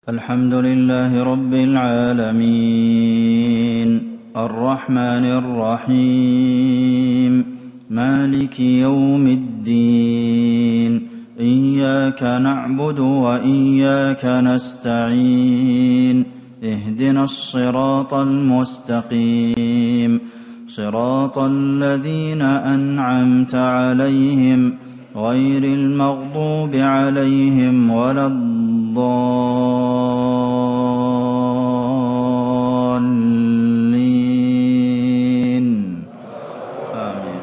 الحمد لله رب العالمين الرحمن الرحيم مالك يوم الدين إياك نعبد وإياك نستعين اهدنا الصراط المستقيم صراط الذين أنعمت عليهم غير المغضوب عليهم ولا الضالين آمين.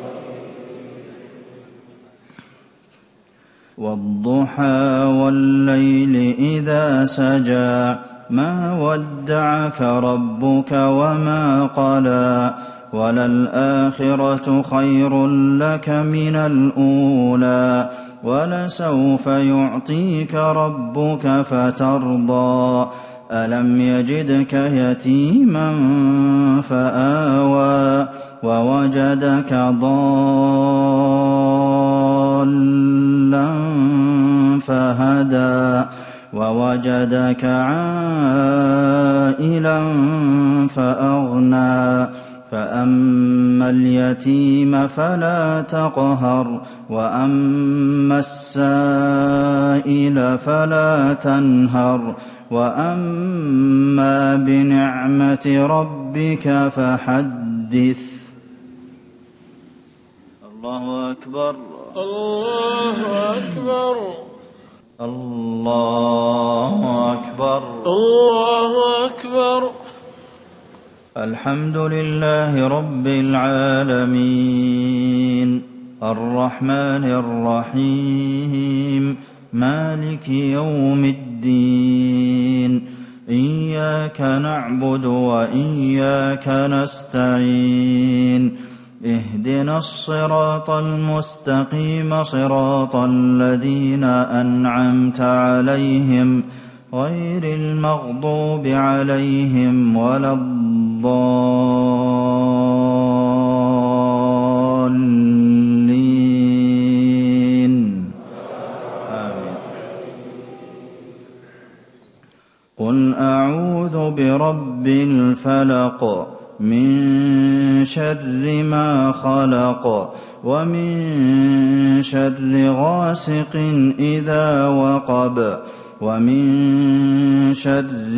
والضحى والليل إذا سجى ما ودعك ربك وما قلى وللآخرة خير لك من الأولى ولسوف يعطيك ربك فترضى ألم يجدك يتيما فآوى ووجدك ضالا فهدى ووجدك عائلا فأغنى فأما اليتيم فلا تقهر وأما السائل فلا تنهر وأما بنعمة ربك فحدث. الله أكبر الله أكبر الله أكبر الله أكبر. الحمد لله رب العالمين الرحمن الرحيم مالك يوم الدين إياك نعبد وإياك نستعين اهدنا الصراط المستقيم صراط الذين أنعمت عليهم غير المغضوب عليهم ولا الضالين آمين. قل أعوذ برب الفلق من شر ما خلق ومن شر غاسق إذا وقب ومن شر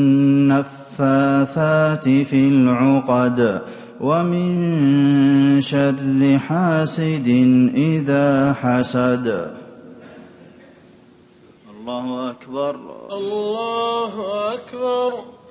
النفاثات في العقد ومن شر حاسد إذا حسد. الله أكبر الله أكبر.